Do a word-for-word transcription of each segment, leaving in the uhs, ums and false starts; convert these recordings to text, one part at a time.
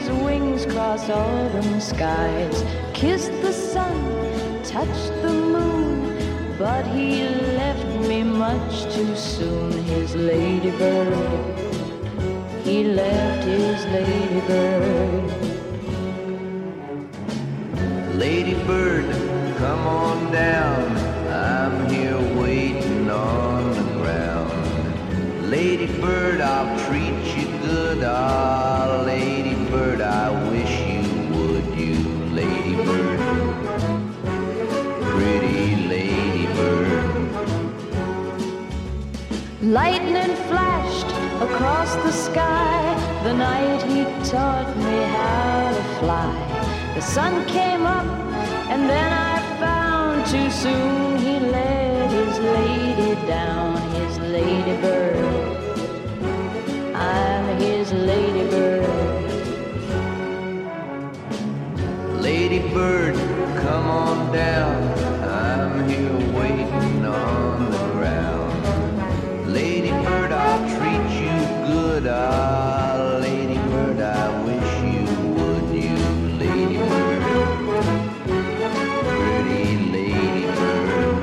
his wings cross autumn skies, kissed the sun, touched the moon, but he left me much too soon. His ladybird, he left his ladybird. Ladybird, come on down, I'm here waiting on the ground. Ladybird, I'll treat you good, ah, ladybird, I wish you would, you ladybird, pretty ladybird. Lightning flashed across the sky the night he taught me how to fly. The sun came up and then I found too soon he let his lady down, his ladybird. I'm his ladybird. Ladybird, come on down, I'm here waiting on the ground. Ladybird, I'll treat you good, ah, ladybird, I wish you would, you ladybird, pretty ladybird.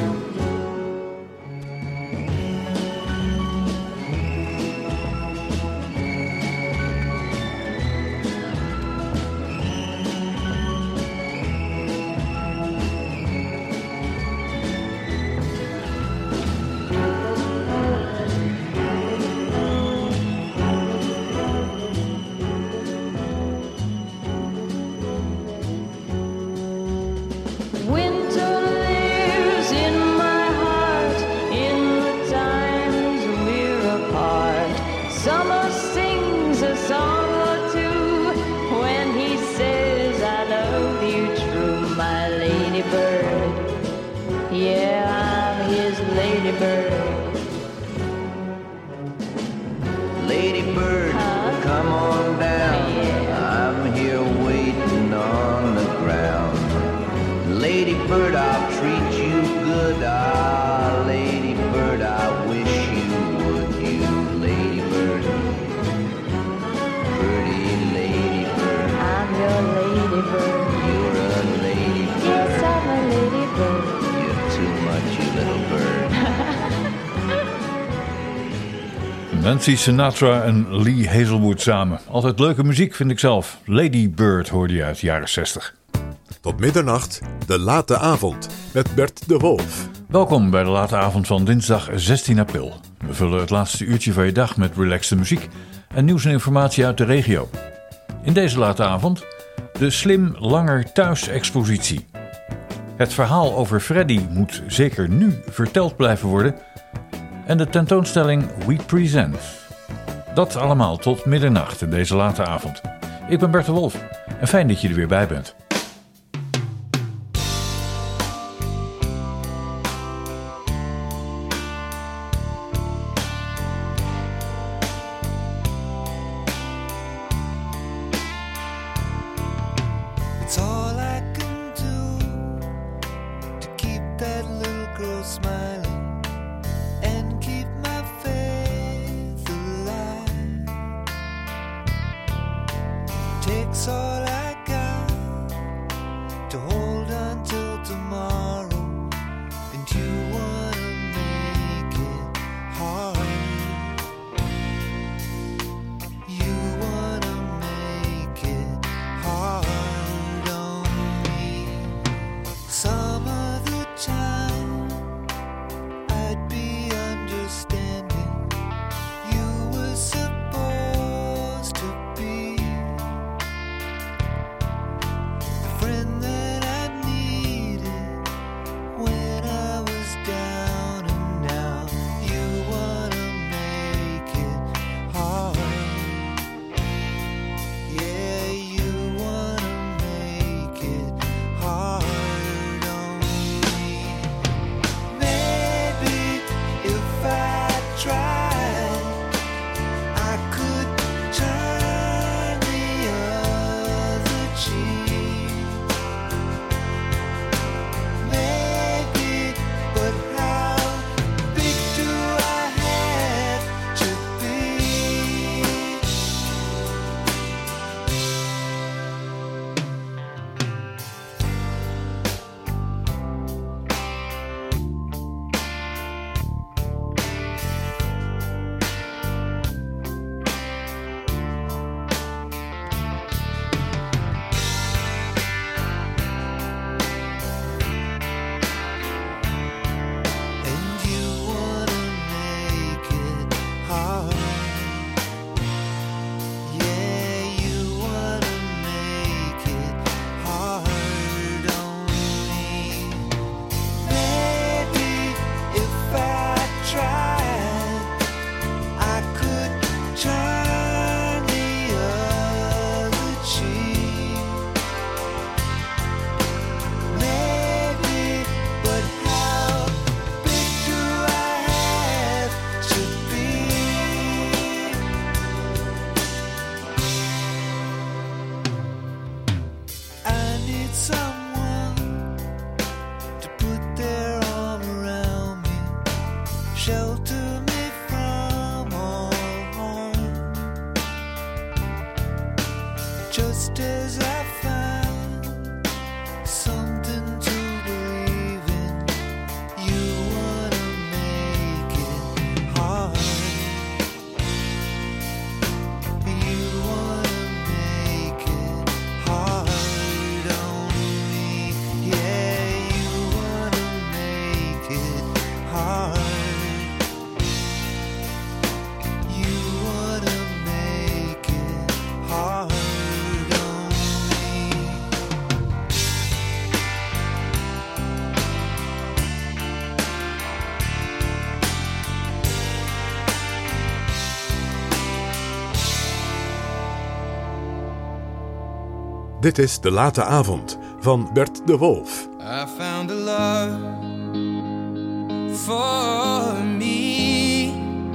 Ladybird, huh? Come on down, yeah. I'm here waiting on the ground. Ladybird, I'll treat you good, ah, ladybird, I wish you would, you ladybird, pretty ladybird. I'm your ladybird. You're a ladybird. Yes, I'm a ladybird. You're too much, you little bird. Nancy Sinatra en Lee Hazelwood samen. Altijd leuke muziek vind ik zelf. Lady Bird hoorde je uit de jaren zestig. Tot middernacht, de late avond met Bert de Wolf. Welkom bij de late avond van dinsdag zestien april. We vullen het laatste uurtje van je dag met relaxte muziek en nieuws en informatie uit de regio. In deze late avond de Slim Langer Thuis expositie. Het verhaal over Freddy moet zeker nu verteld blijven worden. En de tentoonstelling We Present. Dat allemaal tot middernacht in deze late avond. Ik ben Bert de Wolf en fijn dat je er weer bij bent. just as I found something to believe in. You wanna make it hard. You wanna make it hard on me. Yeah, you wanna make it hard. You wanna make it hard on me. Dit is De Late Avond van Bert de Wolf. I found a love for me.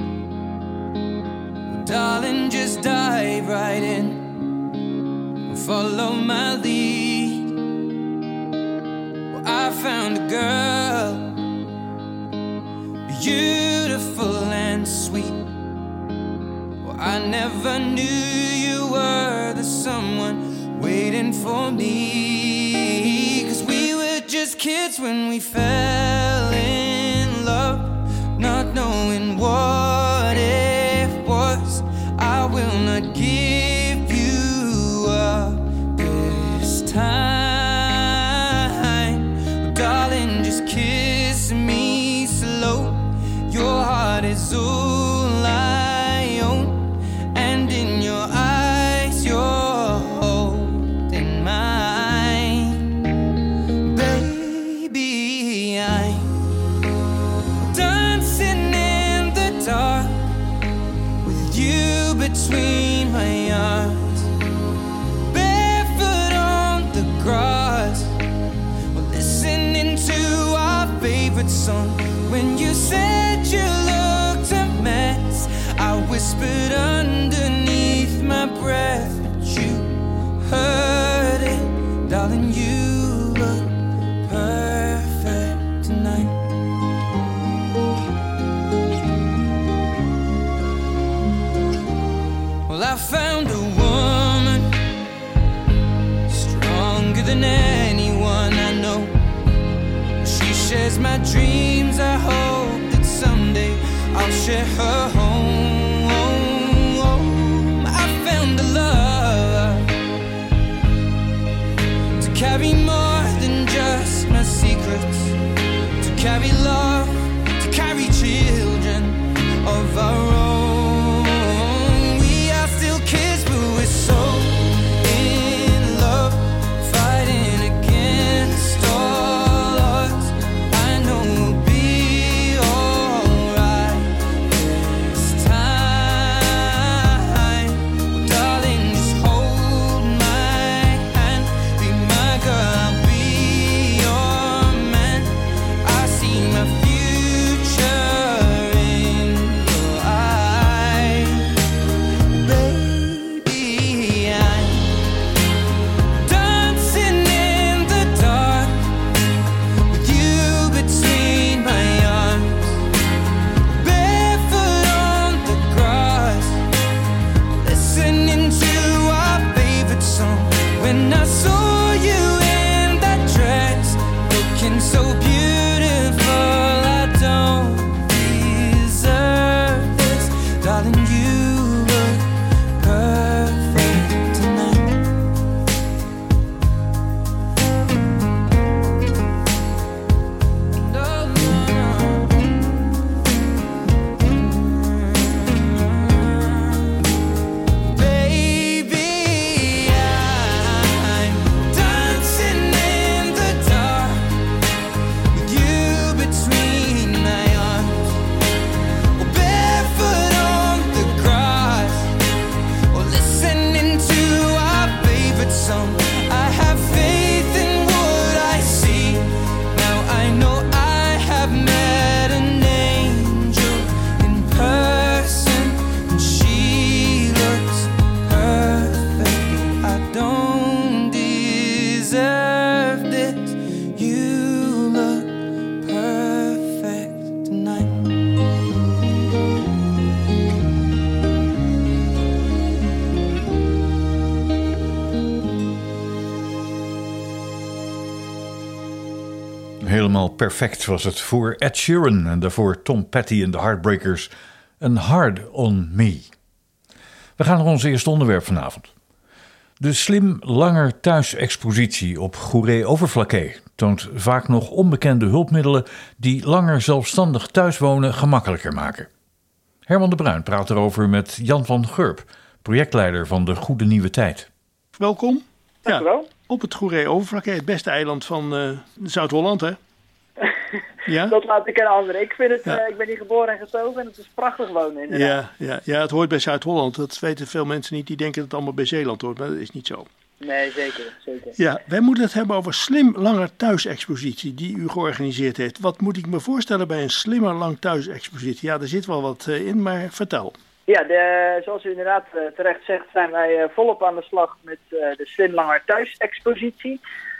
Darling, just dive right in. Follow my lead. Well, I found a girl, beautiful and sweet. Well, I never knew you were the someone waiting for me. 'Cause we were just kids when we fell in love, not knowing what it was. I will not give you up this time. Well, darling, just kiss me slow. Your heart is all I own, and in your eyes you're holding mine. Baby, I'm dancing in the dark with you between my arms, barefoot on the grass. We're listening to our favorite song. When you said you looked a mess, I whispered underneath my breath, but you heard it. Darling, you look perfect tonight. Well, I found a woman stronger than anyone I know. She shares my dreams. I hope that someday I'll share her home. I found a love to carry more than just my secrets, to carry love, to carry children of our own. We are still kids, but we're so in love, fighting against all odds. I know we'll be alright this time. Darling, just hold my hand, be my girl, I'll be your man. I see my future in your eyes. Baby, I'm dancing in the dark with you between my arms, barefoot on the grass, listening to our favorite song. When I saw you in that dress, looking so beautiful, I don't deserve this. Darling, you look perfect tonight. No, no, no. Baby, I'm dancing in the dark helemaal perfect was het voor Ed Sheeran en daarvoor Tom Petty en de Heartbreakers. Een Hard on Me. We gaan naar ons eerste onderwerp vanavond. De Slim Langer Thuis expositie op Goeree-Overflakkee toont vaak nog onbekende hulpmiddelen die langer zelfstandig thuiswonen gemakkelijker maken. Herman de Bruin praat erover met Jan van Gurp, projectleider van de Goede Nieuwe Tijd. Welkom. Dank u wel. Ja, op het Goeree-Overflakkee, het beste eiland van uh, Zuid-Holland, hè? Ja? Dat laat ik aan anderen. Ik, vind het, ja. uh, ik ben hier geboren en getogen en het is prachtig wonen inderdaad. Ja, ja, ja, het hoort bij Zuid-Holland. Dat weten veel mensen niet. Die denken dat het allemaal bij Zeeland hoort, maar dat is niet zo. Nee, zeker. zeker. Ja, wij moeten het hebben over Slim Langer Thuis expositie die u georganiseerd heeft. Wat moet ik me voorstellen bij een Slimmer Lang Thuis expositie? Ja, er zit wel wat uh, in, maar vertel. Ja, de, zoals u inderdaad uh, terecht zegt, zijn wij uh, volop aan de slag met uh, de Slim Langer Thuis expositie.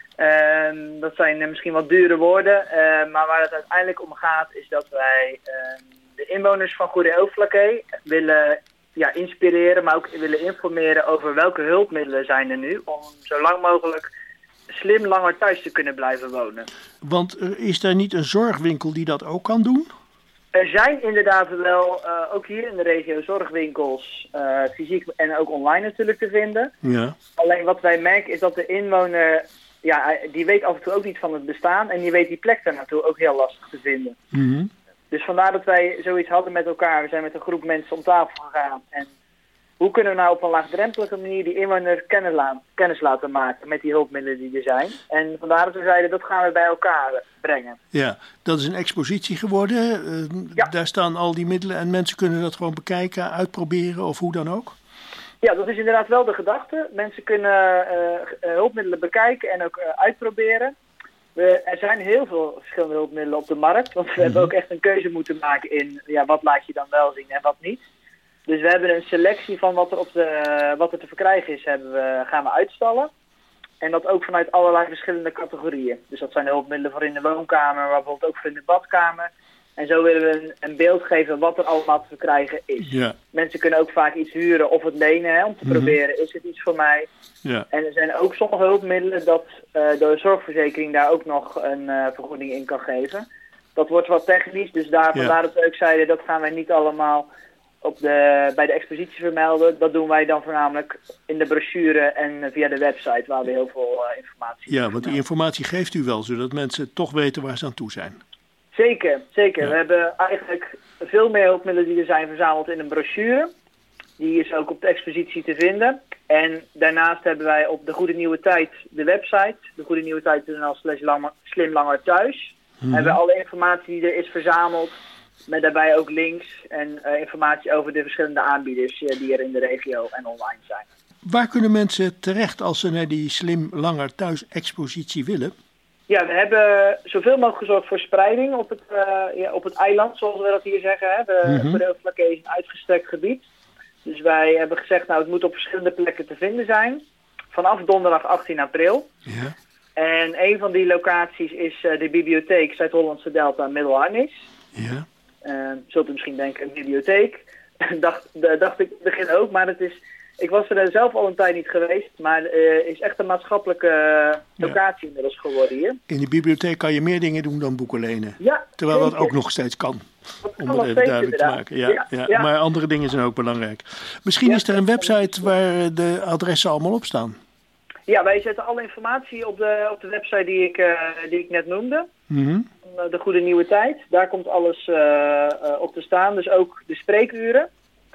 Uh, dat zijn uh, misschien wat dure woorden, uh, maar waar het uiteindelijk om gaat is dat wij uh, de inwoners van Goeree-Overflakkee willen ja, inspireren, maar ook willen informeren over welke hulpmiddelen zijn er nu om zo lang mogelijk slim langer thuis te kunnen blijven wonen. Want er is daar niet een zorgwinkel die dat ook kan doen? Er zijn inderdaad wel, uh, ook hier in de regio, zorgwinkels, uh, fysiek en ook online natuurlijk te vinden. Ja. Alleen wat wij merken is dat de inwoner, ja, die weet af en toe ook niet van het bestaan en die weet die plek daar naartoe ook heel lastig te vinden. Mm-hmm. Dus vandaar dat wij zoiets hadden met elkaar. We zijn met een groep mensen om tafel gegaan. En hoe kunnen we nou op een laagdrempelige manier die inwoner kennis, la- kennis laten maken met die hulpmiddelen die er zijn. En vandaar dat we zeiden, dat gaan we bij elkaar brengen. Ja, dat is een expositie geworden. Uh, ja. Daar staan al die middelen en mensen kunnen dat gewoon bekijken, uitproberen of hoe dan ook? Ja, dat is inderdaad wel de gedachte. Mensen kunnen uh, hulpmiddelen bekijken en ook uh, uitproberen. We, er zijn heel veel verschillende hulpmiddelen op de markt. Want we mm-hmm. hebben ook echt een keuze moeten maken in ja, wat laat je dan wel zien en wat niet. Dus we hebben een selectie van wat er, op de, wat er te verkrijgen is, hebben we, gaan we uitstallen. En dat ook vanuit allerlei verschillende categorieën. Dus dat zijn hulpmiddelen voor in de woonkamer, maar bijvoorbeeld ook voor in de badkamer. En zo willen we een, een beeld geven wat er allemaal te verkrijgen is. Ja. Mensen kunnen ook vaak iets huren of het lenen hè, om te mm-hmm. proberen, is het iets voor mij? Ja. En er zijn ook sommige hulpmiddelen dat uh, de zorgverzekering daar ook nog een uh, vergoeding in kan geven. Dat wordt wat technisch, dus daar, vandaar ja. dat we ook zeiden, dat gaan wij niet allemaal op de, bij de expositie vermelden. Dat doen wij dan voornamelijk in de brochure en via de website waar we heel veel uh, informatie Ja, want die informatie geeft u wel, zodat mensen toch weten waar ze aan toe zijn. Zeker, zeker. Ja. We hebben eigenlijk veel meer hulpmiddelen die er zijn verzameld in een brochure. Die is ook op de expositie te vinden. En daarnaast hebben wij op de Goede Nieuwe Tijd de website, de goede nieuwe tijd punt n l slash slim langer thuis. Mm-hmm. Hebben we alle informatie die er is verzameld, met daarbij ook links en uh, informatie over de verschillende aanbieders uh, die er in de regio en online zijn. Waar kunnen mensen terecht als ze naar die Slim Langer Thuis expositie willen? Ja, we hebben zoveel mogelijk gezorgd voor spreiding op het, uh, ja, op het eiland, zoals we dat hier zeggen. Hè. De mm-hmm. Goeree-Overflakkee is een uitgestrekt gebied. Dus wij hebben gezegd, nou het moet op verschillende plekken te vinden zijn. Vanaf donderdag achttien april. Ja. En een van die locaties is uh, de bibliotheek Zuid-Hollandse Delta Middelharnis. Ja. Uh, zult u misschien denken, een bibliotheek. dacht, dacht ik begin ook, maar het is... Ik was er zelf al een tijd niet geweest, maar het uh, is echt een maatschappelijke uh, locatie ja. inmiddels geworden hier. In de bibliotheek kan je meer dingen doen dan boeken lenen. Ja, terwijl zeker. dat ook nog steeds kan. Dat om kan het even duidelijk te maken. Ja, ja, ja. Ja. Maar andere dingen zijn ook belangrijk. Misschien ja, is er een website waar de adressen allemaal op staan. Ja, wij zetten alle informatie op de, op de website die ik, uh, die ik net noemde. Mm-hmm. De Goede Nieuwe Tijd. Daar komt alles uh, uh, op te staan. Dus ook de spreekuren.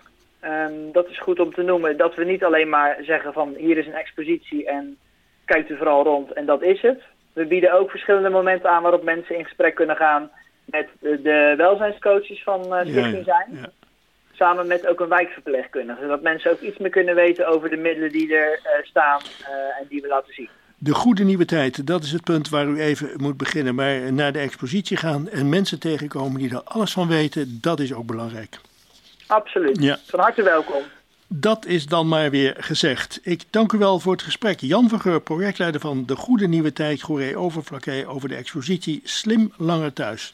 Um, dat is goed om te noemen, dat we niet alleen maar zeggen van hier is een expositie en kijkt u vooral rond en dat is het. We bieden ook verschillende momenten aan waarop mensen in gesprek kunnen gaan met de, de welzijnscoaches van uh, Stichting Zijn. Ja, ja. Samen met ook een wijkverpleegkundige, zodat mensen ook iets meer kunnen weten over de middelen die er uh, staan uh, en die we laten zien. De Goede Nieuwe Tijd, dat is het punt waar u even moet beginnen. Maar naar de expositie gaan en mensen tegenkomen die er alles van weten, dat is ook belangrijk. Absoluut. Ja. Van harte welkom. Dat is dan maar weer gezegd. Ik dank u wel voor het gesprek. Jan van Gurp, projectleider van de Goede Nieuwe Tijd Goeree-Overflakkee over de expositie Slim Langer Thuis.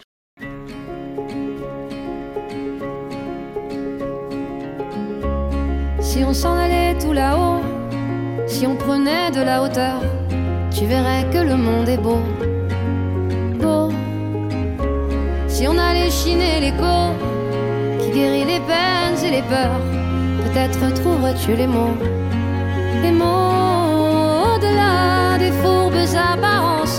Si on s'en allait tout là-haut, si on prenait de la hauteur, tu verrais que le monde est beau, beau. Si on allait chiner l'écho qui guérit les peines et les peurs, peut-être trouverais-tu les mots, les mots au-delà des fourbes apparences,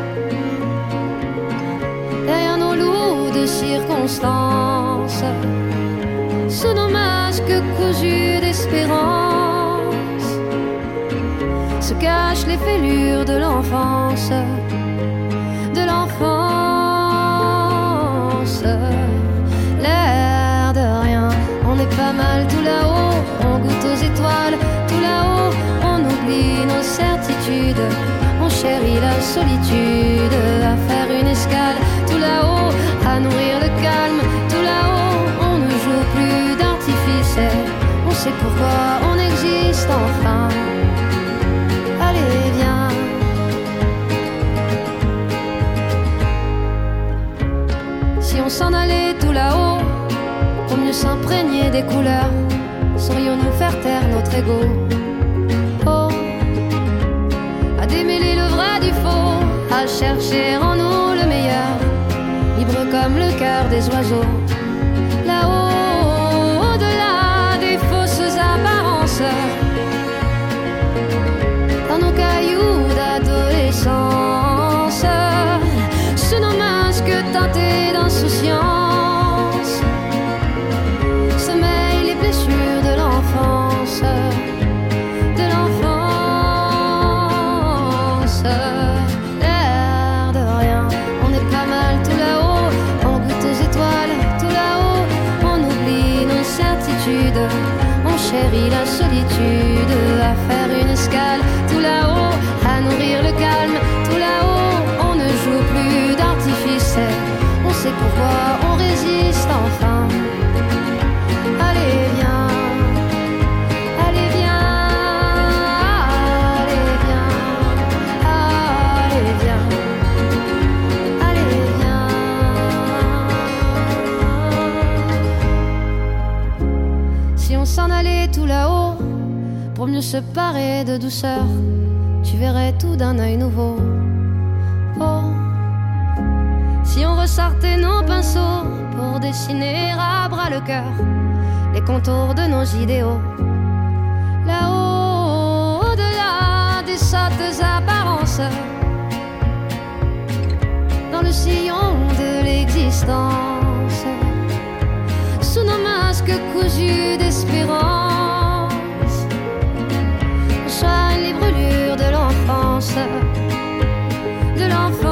derrière nos loups de circonstances, sous nos masques cousus d'espérance, se cachent les fêlures de l'enfance, de l'enfance. L'air de rien, on est pas mal tout là-haut, on goûte aux étoiles tout là-haut, on oublie nos certitudes, on chérit la solitude, à faire une escale tout là-haut, à nourrir le calme tout là-haut, on ne joue plus d'artifice, on sait pourquoi on existe enfin. Allez viens, si on s'en allait tout là-haut, pour mieux s'imprégner des couleurs, saurions-nous faire taire notre ego? Oh, à démêler le vrai du faux, à chercher en nous le meilleur, libre comme le cœur des oiseaux. Là-haut, au-delà des fausses apparences, dans nos cailloux d'adolescence, sous nos masques teintés d'insouciance, sommeillent les blessures de l'enfance, de l'enfance. L'air de rien, on est pas mal tout là-haut, on goûte aux étoiles tout là-haut, on oublie nos certitudes, on chérit la solitude, à faire une escale tout là-haut, à nourrir le calme tout là-haut, on ne joue plus d'artifice, on sait pourquoi on résiste enfin. Allez viens, allez viens, allez viens, allez viens, allez viens. Si on s'en allait tout là-haut, pour mieux se parer de douceur, tu verrais tout d'un œil nouveau. Oh, si on ressortait nos pinceaux pour dessiner à bras le cœur les contours de nos idéaux, là-haut, au-delà des sottes apparences, dans le sillon de l'existence, sous nos masques cousus d'espérance, on soigne les brûlures de l'enfance, de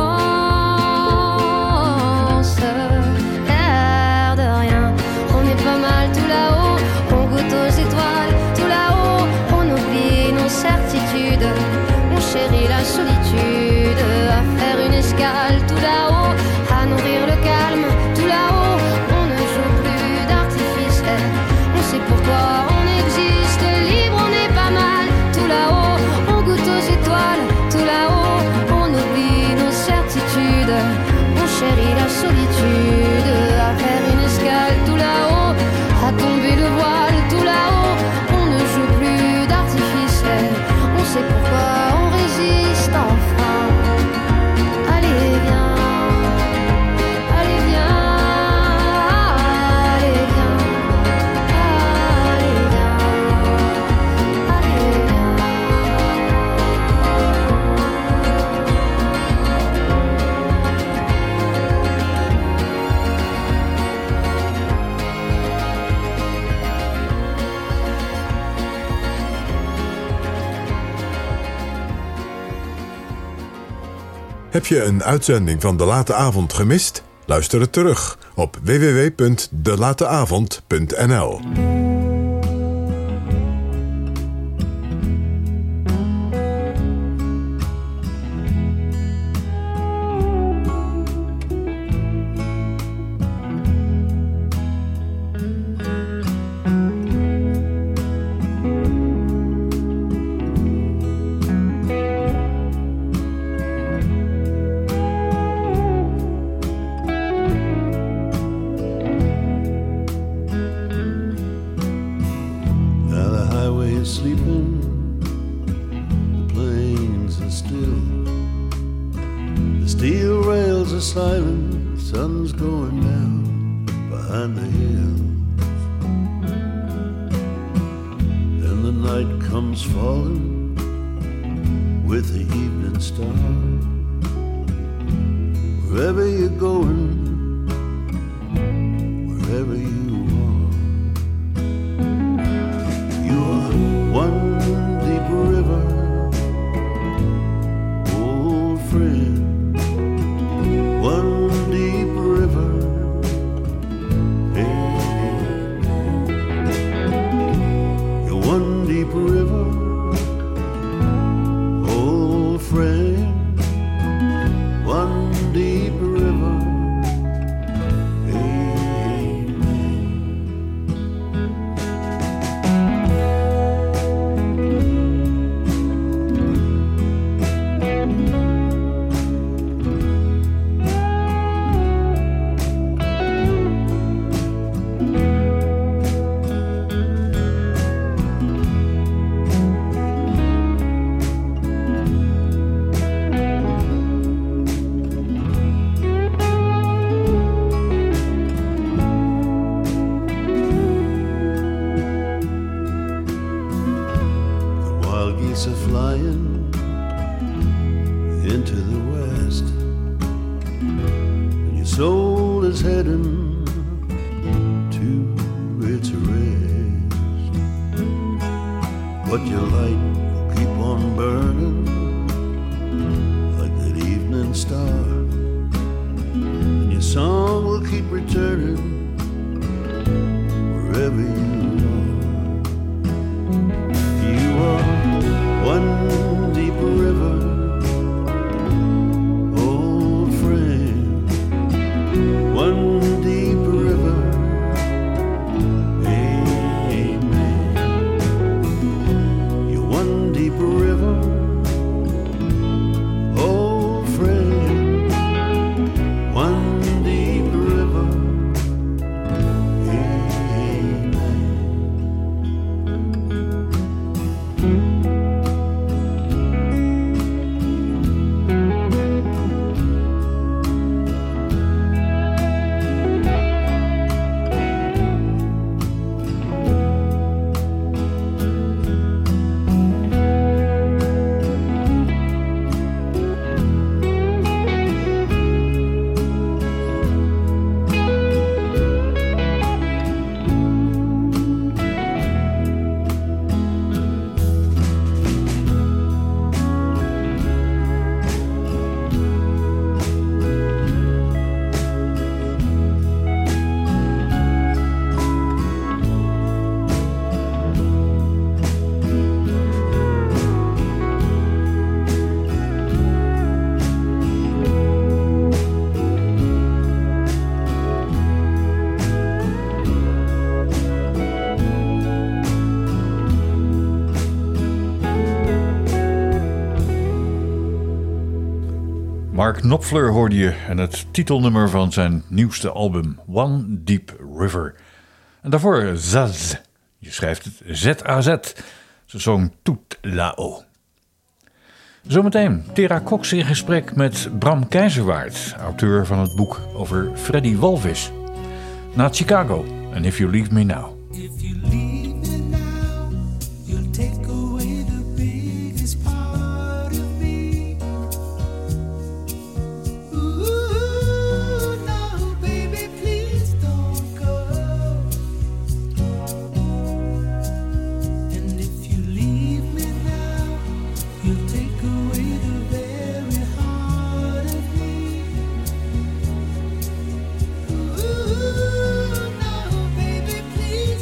l'enfance. L'air de rien, on est pas mal tout là-haut, on goûte aux étoiles tout là-haut, on oublie nos certitudes, on chérit la solitude, à faire une escale tout là-haut, à nourrir le calme tout là-haut, on ne joue plus d'artifice, on sait pourquoi on existe, libre on est pas mal tout là-haut, on goûte aux étoiles tout là-haut, on oublie nos certitudes, on chérit la solitude, à faire une escale tout là-haut, à tomber le voile tout là-haut, on ne joue plus d'artifice, on sait pourquoi on résiste enfin. Allez viens, allez viens, allez viens, allez viens, allez viens. Heb je een uitzending van De Late Avond gemist? Luister het terug op w w w punt de late avond punt n l. Steel rails the silent sun's going down behind the hills, and the night comes falling with the evening star. Wherever you're going, wherever you are, you are one deep river, old friend. One deep river, hey, you're one deep river, old friend. One deep river, are flying into the west, and your soul is heading to its rest. But your light will keep on burning like that evening star, and your song will keep returning wherever you one deep river, old friend. One deep river, amen. You're one deep river, old friend. One deep river, amen. Mark Knopfler hoorde je en het titelnummer van zijn nieuwste album One Deep River. En daarvoor Zaz, je schrijft het Z A Z, ze zong Tout là-haut. Zometeen Tera Cox in gesprek met Bram Keijzerwaard, auteur van het boek over Freddy Walvis. Na Chicago en If You Leave Me Now. If you leave me now, you'll take away the biggest part of me. Ooh, no, baby, please don't go. And if you leave me now, you'll take away the very heart of me. Ooh, no, baby, please.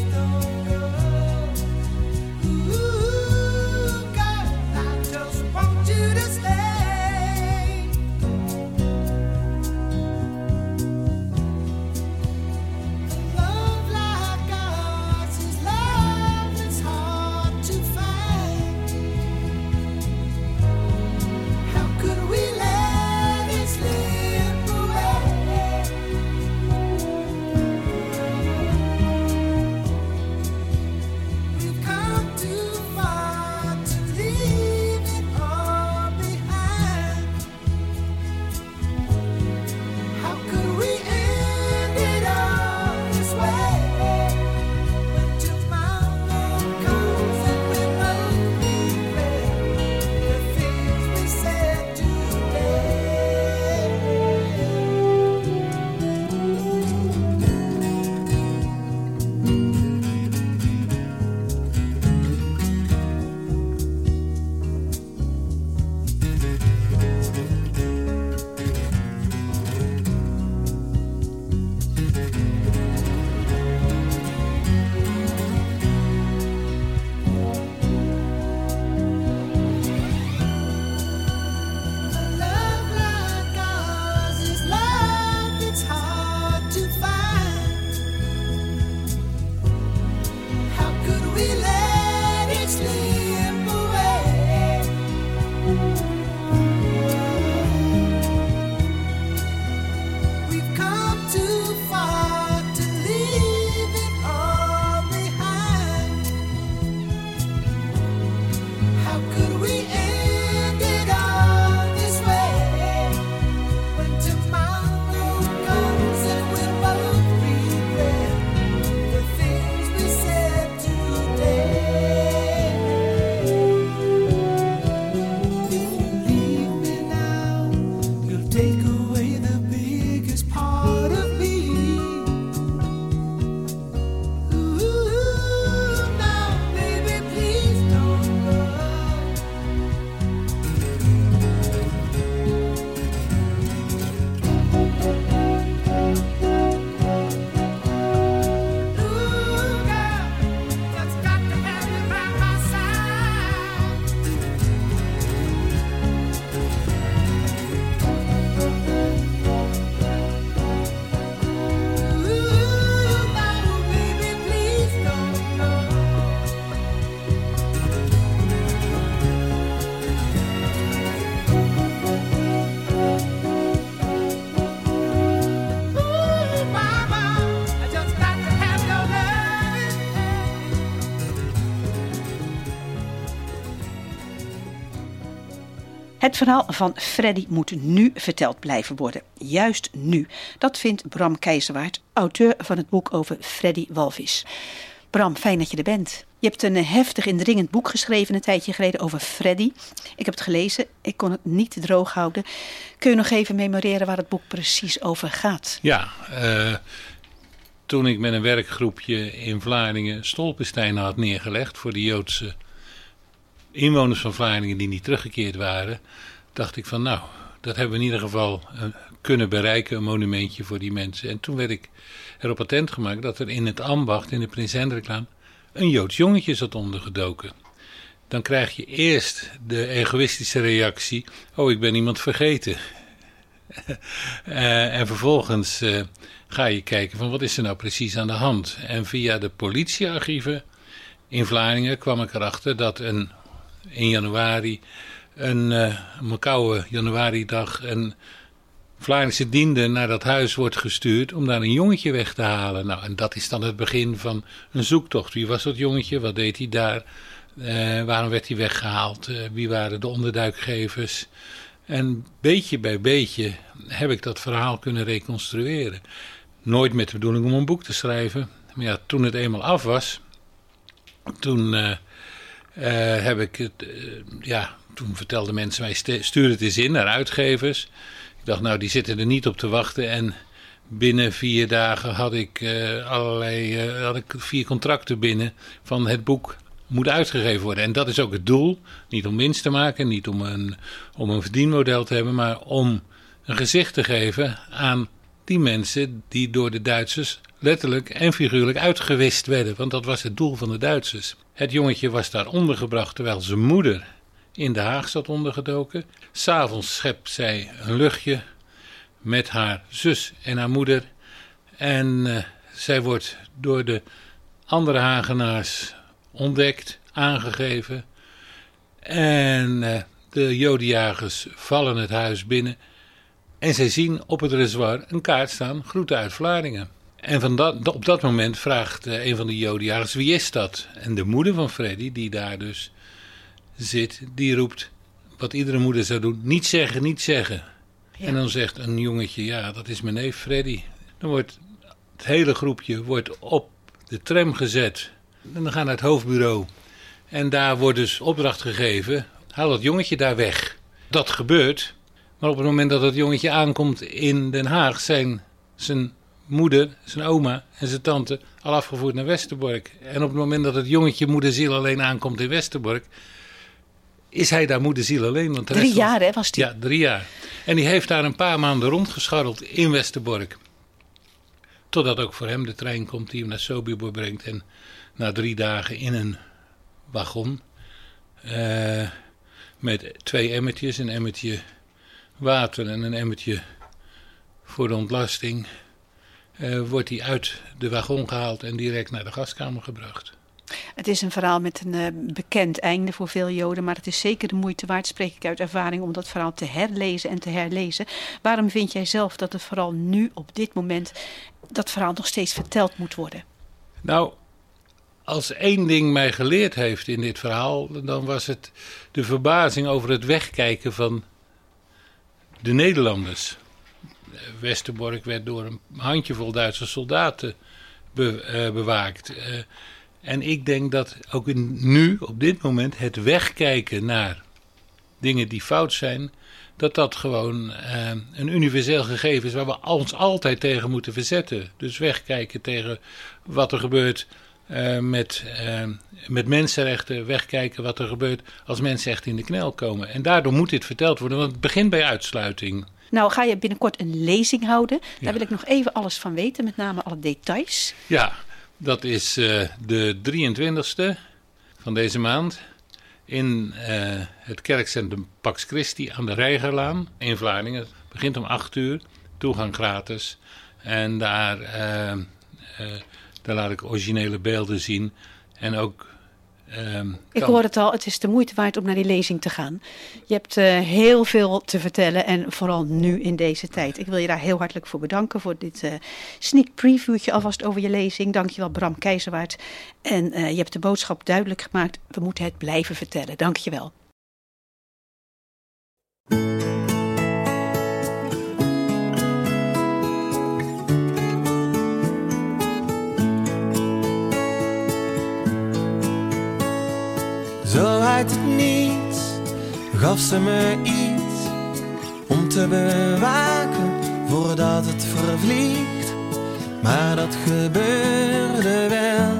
Het verhaal van Freddy moet nu verteld blijven worden. Juist nu. Dat vindt Bram Keijzerwaard, auteur van het boek over Freddy Walvis. Bram, fijn dat je er bent. Je hebt een heftig indringend boek geschreven een tijdje geleden over Freddy. Ik heb het gelezen, ik kon het niet droog houden. Kun je nog even memoreren waar het boek precies over gaat? Ja, uh, toen ik met een werkgroepje in Vlaardingen stolpenstenen had neergelegd voor de Joodse inwoners van Vlaardingen die niet teruggekeerd waren, dacht ik van nou, dat hebben we in ieder geval uh, kunnen bereiken, een monumentje voor die mensen. En toen werd ik erop attent gemaakt dat er in het ambacht, in de Prins Hendriklaan, een Joods jongetje zat ondergedoken. Dan krijg je eerst de egoïstische reactie, oh, ik ben iemand vergeten. uh, en vervolgens uh, ga je kijken van wat is er nou precies aan de hand. En via de politiearchieven in Vlaardingen kwam ik erachter dat een, in januari, een, uh, een koude januaridag, een Vlaardingse diende naar dat huis wordt gestuurd om daar een jongetje weg te halen. Nou, en dat is dan het begin van een zoektocht. Wie was dat jongetje? Wat deed hij daar? Uh, waarom werd hij weggehaald? Uh, wie waren de onderduikgevers? En beetje bij beetje heb ik dat verhaal kunnen reconstrueren. Nooit met de bedoeling om een boek te schrijven. Maar ja, toen het eenmaal af was, toen uh, uh, heb ik het, uh, ja, toen vertelden mensen mij, stuur het eens in naar uitgevers. Ik dacht, nou, die zitten er niet op te wachten. En binnen vier dagen had ik uh, allerlei, uh, had ik vier contracten binnen van het boek moet uitgegeven worden. En dat is ook het doel. Niet om winst te maken, niet om een, om een verdienmodel te hebben, maar om een gezicht te geven aan die mensen die door de Duitsers letterlijk en figuurlijk uitgewist werden. Want dat was het doel van de Duitsers. Het jongetje was daar ondergebracht terwijl zijn moeder in Den Haag zat ondergedoken. 'S Avonds schept zij een luchtje met haar zus en haar moeder. En uh, zij wordt door de andere Hagenaars ontdekt, aangegeven. En uh, de jodenjagers vallen het huis binnen. En zij zien op het reservoir een kaart staan, groeten uit Vlaardingen. En van dat, op dat moment vraagt uh, een van de jodenjagers, wie is dat? En de moeder van Freddy, die daar dus zit, die roept wat iedere moeder zou doen, niet zeggen, niet zeggen. Ja. En dan zegt een jongetje, ja, dat is mijn neef Freddy. Dan wordt het hele groepje wordt op de tram gezet. En dan gaan naar het hoofdbureau. En daar wordt dus opdracht gegeven, haal dat jongetje daar weg. Dat gebeurt, maar op het moment dat dat jongetje aankomt in Den Haag, zijn zijn moeder, zijn oma en zijn tante al afgevoerd naar Westerbork. En op het moment dat het jongetje moederziel alleen aankomt in Westerbork, is hij daar moederziel alleen. Want drie jaar, hè, was die? Ja, drie jaar. En die heeft daar een paar maanden rondgescharreld in Westerbork. Totdat ook voor hem de trein komt die hem naar Sobibor brengt. En na drie dagen in een wagon uh, met twee emmertjes, een emmertje water en een emmertje voor de ontlasting, uh, wordt hij uit de wagon gehaald en direct naar de gaskamer gebracht. Het is een verhaal met een uh, bekend einde voor veel Joden, maar het is zeker de moeite waard, spreek ik uit ervaring, om dat verhaal te herlezen en te herlezen. Waarom vind jij zelf dat het vooral nu, op dit moment, dat verhaal nog steeds verteld moet worden? Nou, als één ding mij geleerd heeft in dit verhaal, dan was het de verbazing over het wegkijken van de Nederlanders. Westerbork werd door een handjevol Duitse soldaten be, uh, bewaakt. Uh, en ik denk dat ook in, nu, op dit moment, het wegkijken naar dingen die fout zijn, dat dat gewoon uh, een universeel gegeven is waar we ons altijd tegen moeten verzetten. Dus wegkijken tegen wat er gebeurt uh, met, uh, met mensenrechten, wegkijken wat er gebeurt als mensen echt in de knel komen. En daardoor moet dit verteld worden, want het begint bij uitsluiting. Nou, ga je binnenkort een lezing houden. Daar Ja. wil ik nog even alles van weten, met name alle details. Ja, dat is uh, de drieëntwintigste van deze maand in uh, het kerkcentrum Pax Christi aan de Reigerlaan in Vlaardingen. Het begint om acht uur, toegang gratis. En daar, uh, uh, daar laat ik originele beelden zien en ook... Um, Ik hoor het al, het is de moeite waard om naar die lezing te gaan. Je hebt uh, heel veel te vertellen en vooral nu in deze tijd. Ik wil je daar heel hartelijk voor bedanken voor dit uh, sneak previewtje alvast over je lezing. Dankjewel Bram Keijzerwaard. En uh, je hebt de boodschap duidelijk gemaakt, we moeten het blijven vertellen. Dankjewel. gaf ze me iets om te bewaken voordat het vervliegt, maar dat gebeurde wel.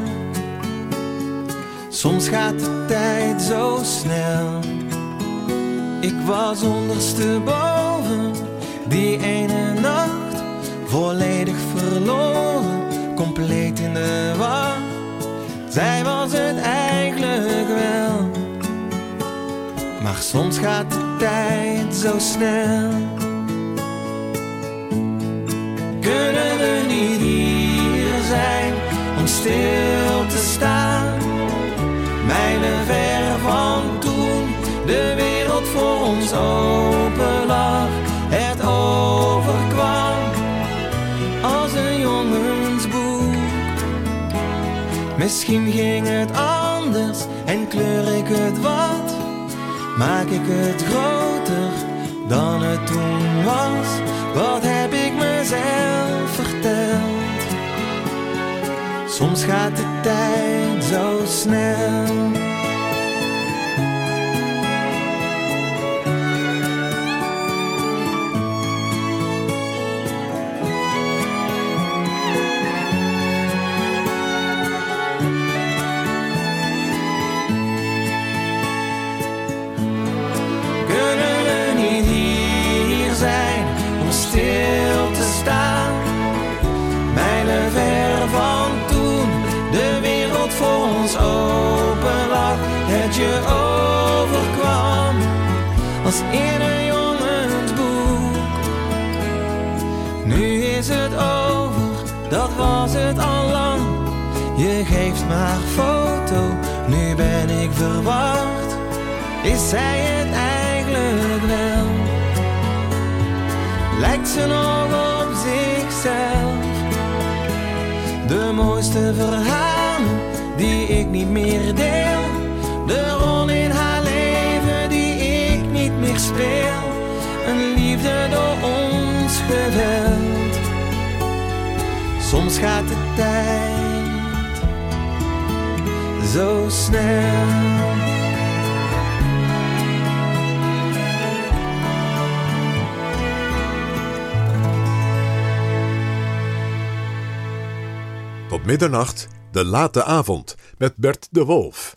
Soms gaat de tijd zo snel. Ik was ondersteboven die ene nacht, volledig verloren, compleet in de war. Zij was het eigenlijk wel, maar soms gaat de tijd zo snel. Kunnen we niet hier zijn om stil te staan? Mijlen ver van toen de wereld voor ons open lag. Het overkwam als een jongensboek. Misschien ging het anders en kleur ik het wat. Maak ik het groter dan het toen was. Wat heb ik mezelf verteld? Soms gaat de tijd zo snel. Kunnen we niet hier zijn om stil te staan? Mijlen ver van toen de wereld voor ons open lag. Het je overkwam als in een jongensboek. Nu is het over, dat was het al lang. Je geeft maar foto, nu ben ik verward. Is zij het eigenlijk wel? Lijkt ze nog op zichzelf? De mooiste verhalen die ik niet meer deel. De rol in haar leven die ik niet meer speel. Een liefde door ons geweld. Soms gaat de tijd zo snel. Tot middernacht, de late avond, met Bert de Wolf.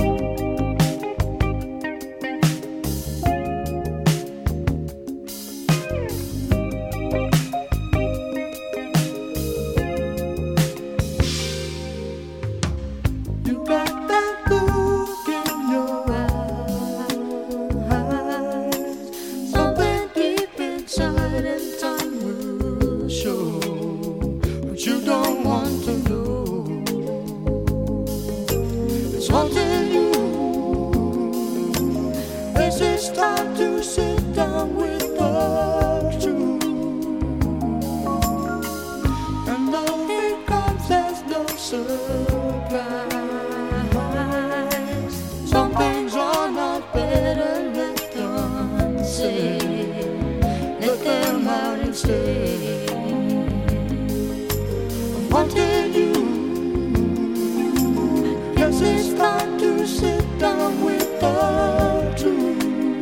You got that look in your eyes, something deep inside and time will show, but you don't want to know. It's haunting you. Is this time to sit down with the truth? And though it comes as no surprise, some things are not better left unsaid. Let them out instead. I'm wanting you. Yes, it's time to sit down with the truth.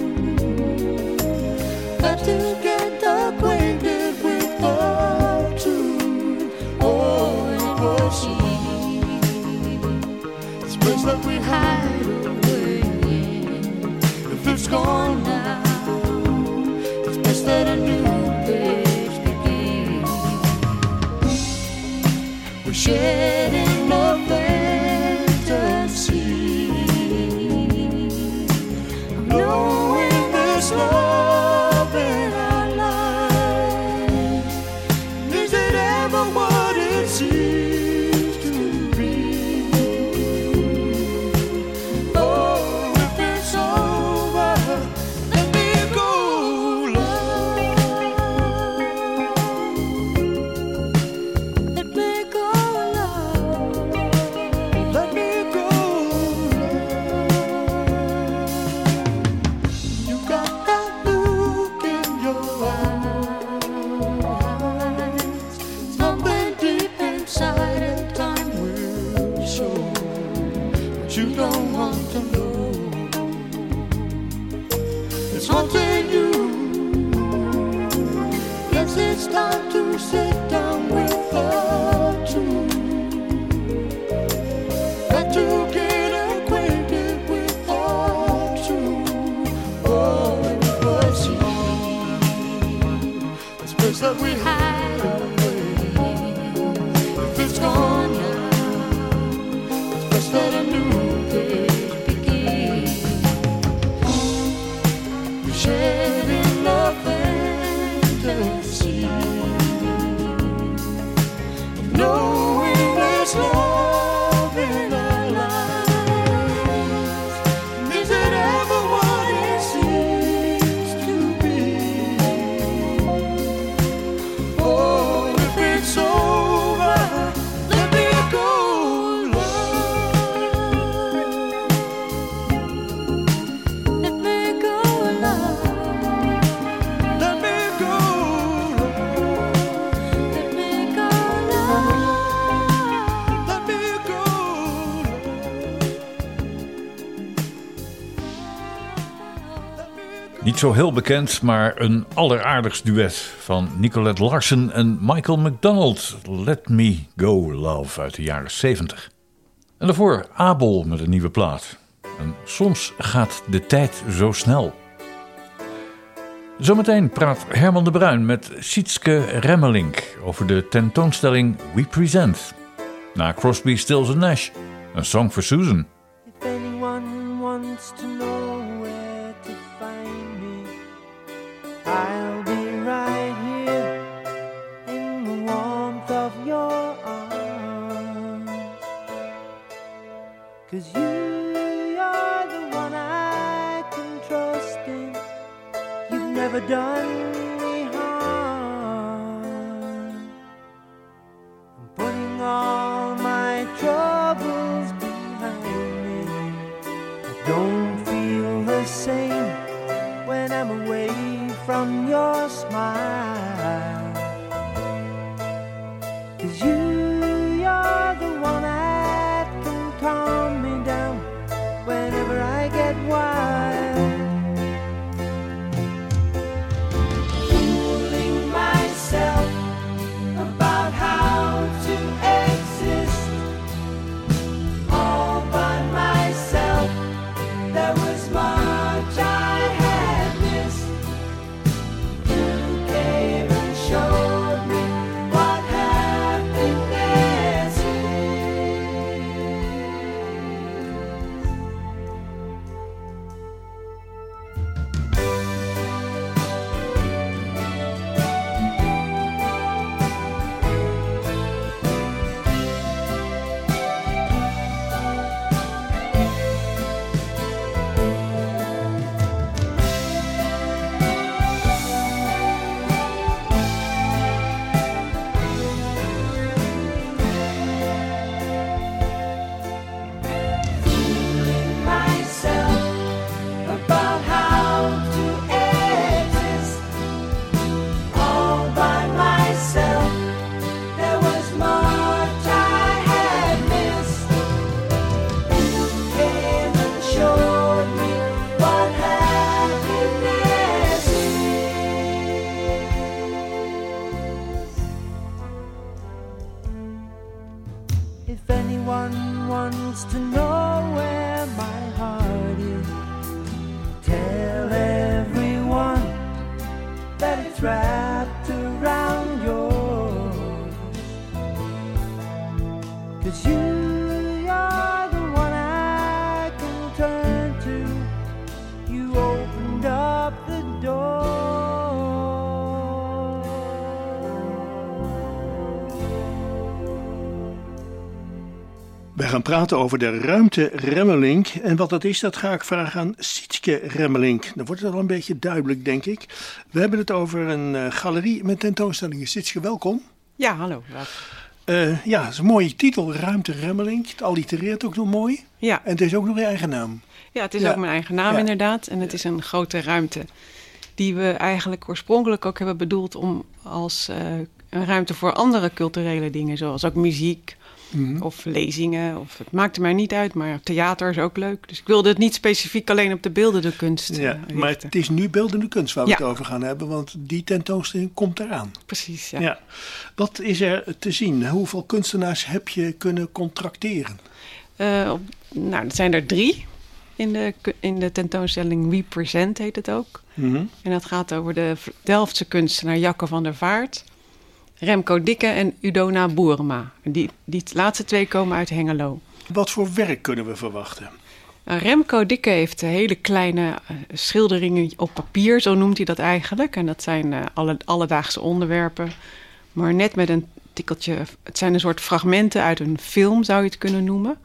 Got to get acquainted with the truth. Oh, it was she. This place that we hide away in. If it's gone now, it's best that a new page begins. We're shedding a fantasy, knowing there's love in our lives. Is it ever what it seems to be? Oh, if it's over, let me go, love. Let me go, love. just want to you. Yes, it's time to sit down with her too. Got to get acquainted with her too. Oh, it was you. This place that we hide away. If it's gone now, it's best that I knew it begin. We shared in the fantasy of knowing there's love in our lives. And is it ever what it seems to be? Oh, if it's over, let me go, love. Let me go, love. Let me go, love. Let me go, love. Let me go, Niet zo heel bekend, maar een alleraardigst duet van Nicolette Larsen en Michael McDonald. Let Me Go Love uit de jaren zeventig. En daarvoor Abel met een nieuwe plaat. En soms gaat de tijd zo snel. Zometeen praat Herman de Bruin met Sietske Remmelink over de tentoonstelling We Present. Na Crosby, Stills and Nash, een song for Susan. If anyone wants to know where to find me, I'll be right here in the warmth of your arms. 'Cause you, you're the one I can trust in. You've never done me harm. I'm putting all my troubles behind me. I don't feel the same when I'm away from your smile. 'Cause you, you're the one that can calm me down whenever I get wild. Fooling myself about how to exist all by myself. There was much I had missed. You came and showed me what happiness is. Fooling myself about how to exist all by myself. There was much I had missed. You came and showed me what happiness is. If anyone wants to know where my heart is, tell everyone that it's wrapped around yours. 'Cause you, you're the one I can turn to. You opened up the door. Wij gaan praten over de ruimte Remmelink. En wat dat is, dat ga ik vragen aan Sietske Remmelink. Dan wordt het al een beetje duidelijk, denk ik. We hebben het over een uh, galerie met tentoonstellingen. Sietske, welkom. Ja, hallo. Uh, ja, dat is een mooie titel, Ruimte Remmelink. Het allitereert ook nog mooi. Ja. En het is ook nog je eigen naam. Ja, het is Ja. ook mijn eigen naam Ja. inderdaad. En het is een grote ruimte die we eigenlijk oorspronkelijk ook hebben bedoeld om als uh, een ruimte voor andere culturele dingen, zoals ook muziek Mm-hmm. Of lezingen, of het maakte mij niet uit, maar theater is ook leuk. Dus ik wilde het niet specifiek alleen op de beeldende kunst Ja, uh, maar het is nu beeldende kunst waar we ja. het over gaan hebben, want die tentoonstelling komt eraan. Precies, ja. ja. Wat is er te zien? Hoeveel kunstenaars heb je kunnen contracteren? Uh, op, nou, er zijn er drie in de, in de tentoonstelling We Present, heet het ook. Mm-hmm. En dat gaat over de Delftse kunstenaar Jacco van der Vaart, Remco Dikke en Udona Boerema. Die, die laatste twee komen uit Hengelo. Wat voor werk kunnen we verwachten? Nou, Remco Dikke heeft hele kleine uh, schilderingen op papier, zo noemt hij dat eigenlijk. En dat zijn uh, alle, alledaagse onderwerpen, maar net met een tikkeltje. Het zijn een soort fragmenten uit een film, zou je het kunnen noemen.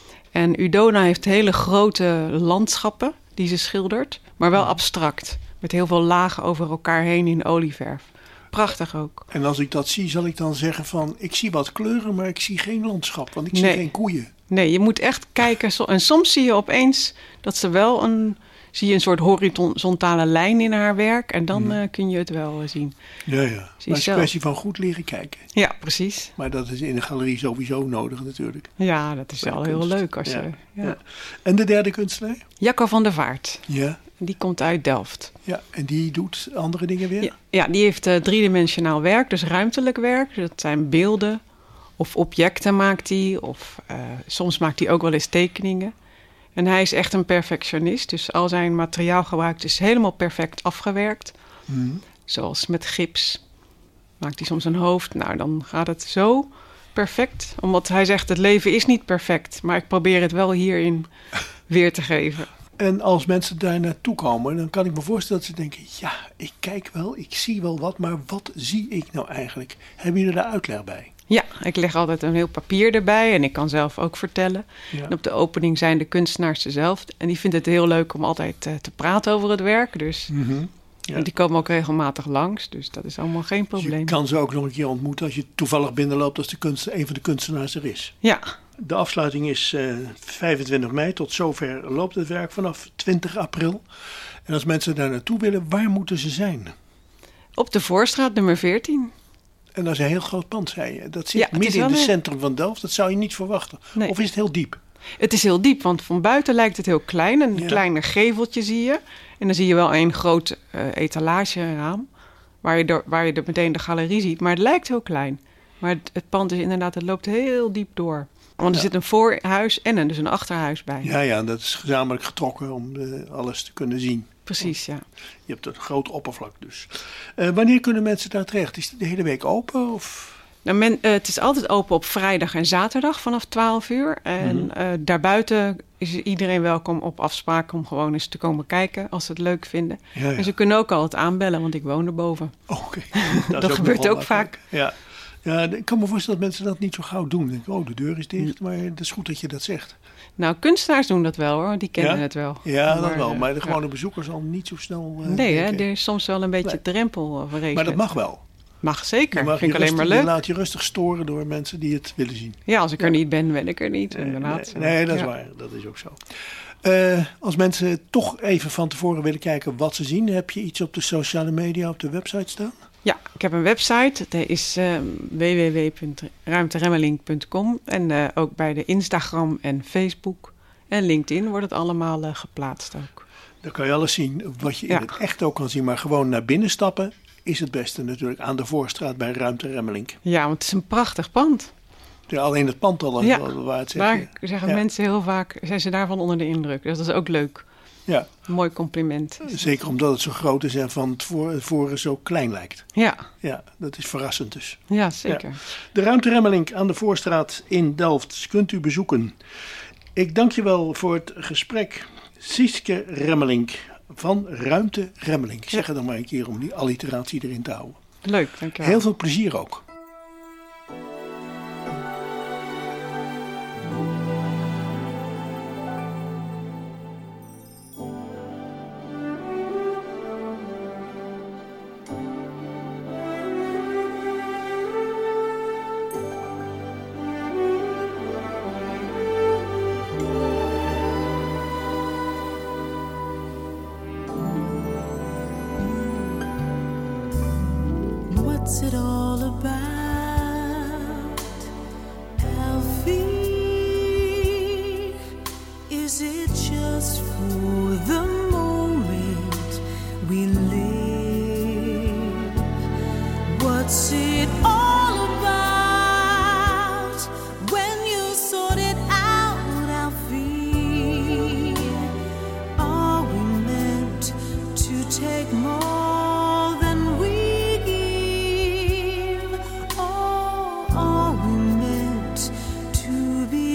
En Udona heeft hele grote landschappen die ze schildert, maar wel abstract. Met heel veel lagen over elkaar heen in olieverf. Prachtig ook. En als ik dat zie, zal ik dan zeggen van, ik zie wat kleuren, maar ik zie geen landschap, want ik zie nee. geen koeien. Nee, je moet echt kijken. En soms zie je opeens dat ze wel een, zie je een soort horizontale lijn in haar werk. En dan hmm. uh, kun je het wel uh, zien. Ja, ja. Maar het is een kwestie van goed leren kijken. Ja, precies. Maar dat is in een galerie sowieso nodig natuurlijk. Ja, dat is wel heel leuk. Als ja. je, ja. Ja. En de derde kunstenaar? Jacco van der Vaart. Ja. Die komt uit Delft. Ja, en die doet andere dingen weer? Ja, ja die heeft uh, driedimensionaal werk, dus ruimtelijk werk. Dat zijn beelden of objecten maakt hij. Of uh, soms maakt hij ook wel eens tekeningen. En hij is echt een perfectionist. Dus al zijn materiaalgebruik is helemaal perfect afgewerkt. Mm. Zoals met gips. Maakt hij soms een hoofd. Nou, dan gaat het zo perfect. Omdat hij zegt, het leven is niet perfect. Maar ik probeer het wel hierin weer te geven. En als mensen daar naartoe komen, dan kan ik me voorstellen dat ze denken, ja, ik kijk wel, ik zie wel wat, maar wat zie ik nou eigenlijk? Hebben jullie daar uitleg bij? Ja, ik leg altijd een heel papier erbij en ik kan zelf ook vertellen. Ja. En op de opening zijn de kunstenaars zelf. En die vinden het heel leuk om altijd uh, te praten over het werk. Dus mm-hmm. ja. En die komen ook regelmatig langs, dus dat is allemaal geen probleem. Dus je kan ze ook nog een keer ontmoeten als je toevallig binnenloopt als de kunst, een van de kunstenaars er is. Ja. De afsluiting is uh, vijfentwintig mei. Tot zover loopt het werk vanaf twintig april. En als mensen daar naartoe willen, waar moeten ze zijn? Op de Voorstraat nummer veertien. En dat is een heel groot pand, zei je. Dat zit ja, midden in het een... centrum van Delft. Dat zou je niet verwachten. Nee. Of is het heel diep? Het is heel diep, want van buiten lijkt het heel klein. Een ja. kleiner geveltje zie je. En dan zie je wel een groot uh, etalageraam. Waar je, door, waar je de, meteen de galerie ziet. Maar het lijkt heel klein. Maar het, het pand is inderdaad, het loopt heel diep door. Want er ja. zit een voorhuis en een, dus een achterhuis bij. Ja, ja, dat is gezamenlijk getrokken om uh, alles te kunnen zien. Precies, ja. Je hebt een groot oppervlak dus. Uh, wanneer kunnen mensen daar terecht? Is het de hele week open? Of? Nou, men, uh, het is altijd open op vrijdag en zaterdag vanaf twaalf uur. En mm-hmm. uh, daarbuiten is iedereen welkom op afspraak om gewoon eens te komen kijken als ze het leuk vinden. Ja, ja. En ze kunnen ook altijd aanbellen, want ik woon erboven. Oké. Okay. Dat, dat gebeurt ook vaak. Ja. Ja, ik kan me voorstellen dat mensen dat niet zo gauw doen. Denk, oh, de deur is dicht, maar het is goed dat je dat zegt. Nou, kunstenaars doen dat wel hoor, die kennen ja? het wel. Ja, maar, dat wel, maar de gewone ja. bezoekers zal niet zo snel... Uh, nee, hè, er is soms wel een beetje nee. drempel verrekend. Maar dat mag wel. Mag zeker, mag vind ik rustig, alleen maar leuk. Je laat je rustig storen door mensen die het willen zien. Ja, als ik ja. er niet ben, ben ik er niet, inderdaad. Nee, nee dat is ja. waar, dat is ook zo. Uh, als mensen toch even van tevoren willen kijken wat ze zien, heb je iets op de sociale media, op de website staan? Ja, ik heb een website. Dat is uh, w w w punt ruimteremmelink punt com. En uh, ook bij de Instagram en Facebook en LinkedIn wordt het allemaal uh, geplaatst ook. Dan kan je alles zien wat je in ja. het echt ook kan zien. Maar gewoon naar binnen stappen is het beste natuurlijk aan de Voorstraat bij Ruimte Remmelink. Ja, want het is een prachtig pand. Ja, alleen het pand al ja, waar het zegt. Daar zeggen ja. mensen heel vaak, zijn ze daarvan onder de indruk. Dus dat is ook leuk. Ja. Een mooi compliment. Zeker omdat het zo groot is en van tevoren zo klein lijkt. Ja. Ja, dat is verrassend dus. Ja, zeker. Ja. De Ruimte Remmelink aan de Voorstraat in Delft kunt u bezoeken. Ik dank je wel voor het gesprek. Sietske Remmelink van Ruimte Remmelink. Ik zeg het dan maar een keer om die alliteratie erin te houden. Leuk, dank je wel. Heel veel plezier ook. What's it all about? How we live. What's it all about? When you sort it out, I'll feel. Are we meant to take more than we give? Or are we meant to be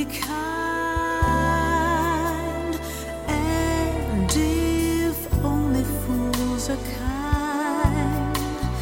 kind? And if only fools are kind,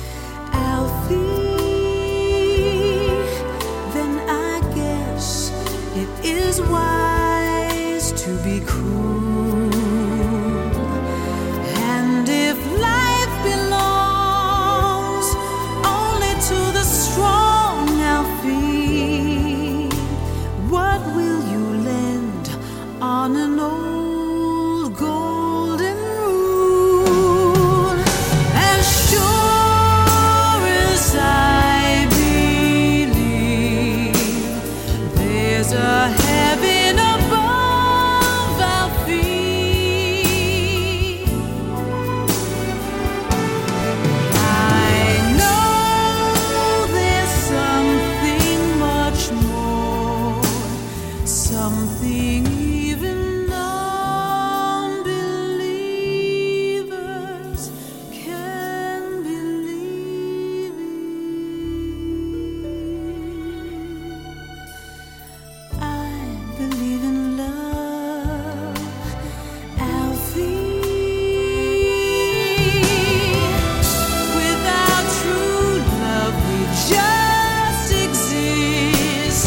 Alfie, then I guess it is wise to be cruel. And if life belongs only to the strong, Alfie, what will you lend on an old golden rule? As sure as I believe there's a heaven above, Alfie, I know there's something much more, something even non-believers can believe in. I believe in love, Alfie. Without true love, we just exist,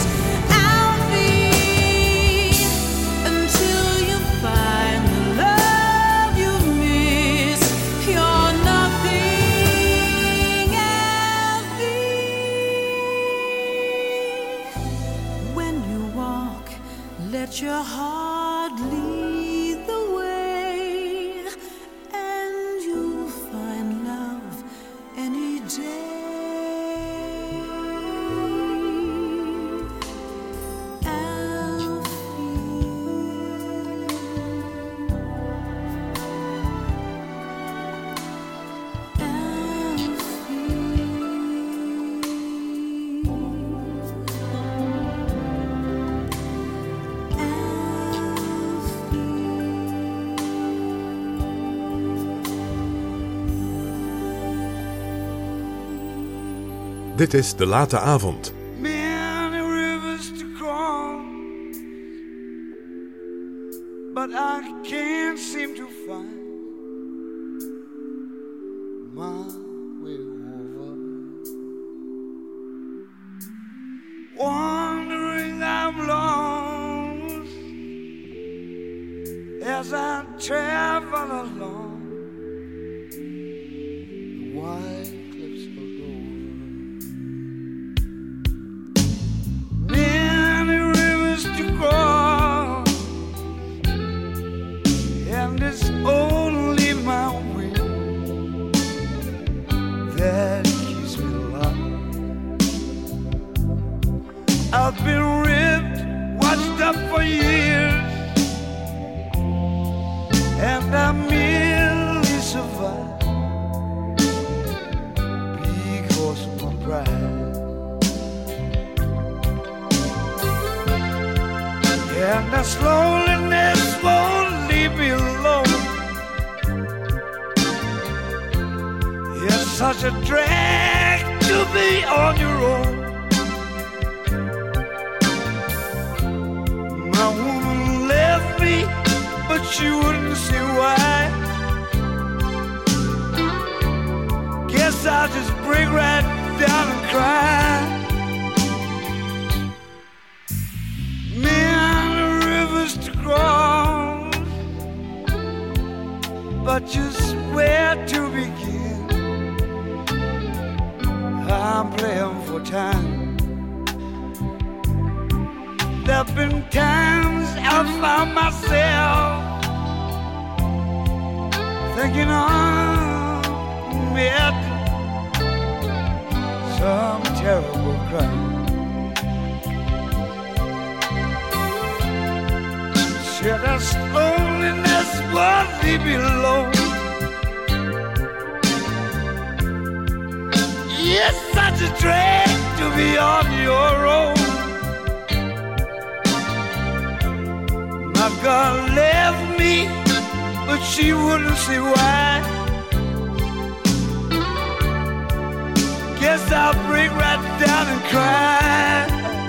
Alfie, until you find the love you've missed. You're nothing, Alfie. When you walk, let your heart lead the way, and you'll find love any day. Dit is De Late Avond. Many rivers to cross, but I can't seem to find my way over. Wandering I'm lost as I travel along the white cliffs of Dover. Many rivers to cross, and it's only my will that keeps me alive. I've been ripped, watched up for years, and I merely survive because of my pride. And that loneliness won't leave me alone. It's such a drag to be on your own. My woman left me, but she wouldn't see why. Guess I'll just break right down and cry. Many rivers to cross, but just where to begin? I'm playing for time. There've been times I found myself thinking I've met some terrible crime. Sure, this loneliness won't leave me alone. It's such a drag to be on your own. My girl left me, but she wouldn't say why. Guess I'll break right down and cry.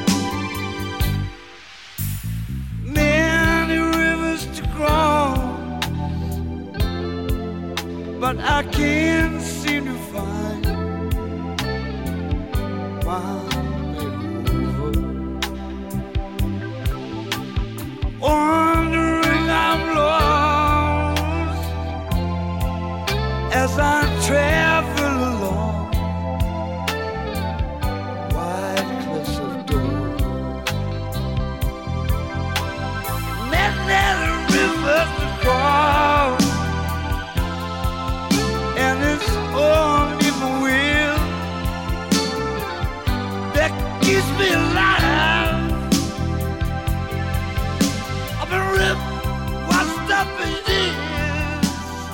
Many rivers to cross, but I can't seem to find my river. Wandering I'm lost as I travel along wide cliffs of dawn. Many rivers to cross, and it's only my will that keeps me alive. I've been ripped washed up in years,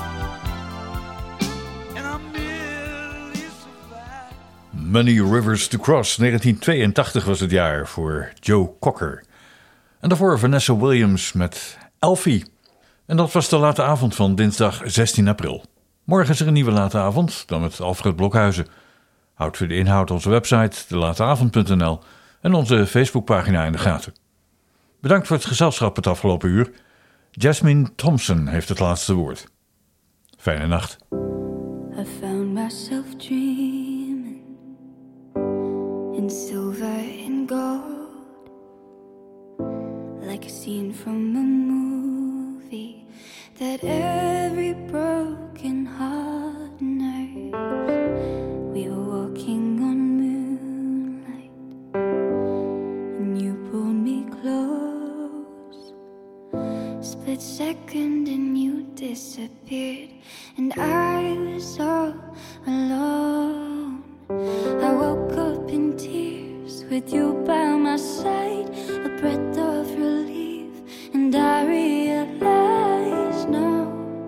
and I'm merely survived. Many Rivers to Cross, negentien tweeëntachtig was het jaar voor Joe Cocker. En daarvoor Vanessa Williams met Elfie. En dat was de late avond van dinsdag zestien april. Morgen is er een nieuwe late avond, dan met Alfred Blokhuizen. Houd voor de inhoud onze website de lateavond punt n l en onze Facebookpagina in de gaten. Bedankt voor het gezelschap het afgelopen uur. Jasmine Thompson heeft het laatste woord. Fijne nacht. I found myself dreaming in silver and gold, like a scene from a movie that every broken heart knows. We were walking on moonlight, and you pulled me close. Split second and you disappeared, and I was all alone. I woke up in tears with you by my side, a breath of relief, and I realized no,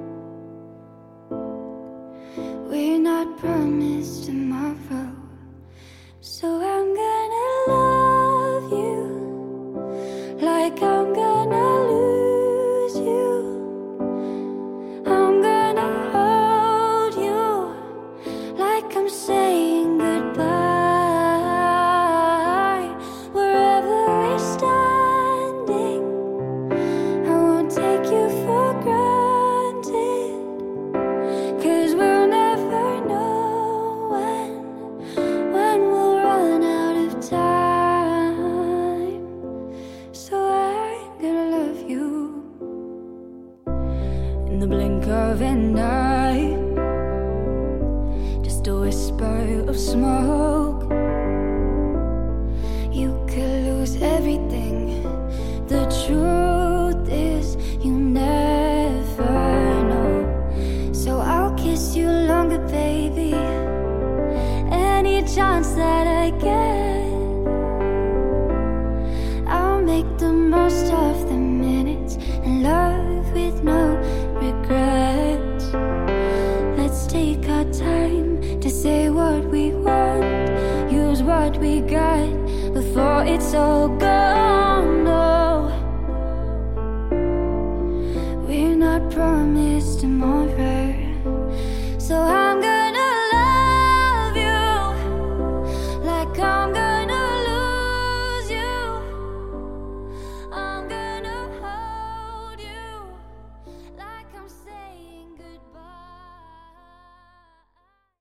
we're not promised tomorrow. So I'm gonna love you like I'm gonna lose you. I'm gonna hold you like I'm saying goodbye. Wherever we're standing, I won't take you for granted, 'cause we'll never know when, when we'll run out of time. So I'm gonna love you in the blink of an eye, just a whisper of smoke. You could lose everything. The truth is you never know. So I'll kiss you longer, baby, any chance that I get. I'll make the most of the minutes and love with no regrets. Let's take our time to say what we want, use what we got before it's all gone.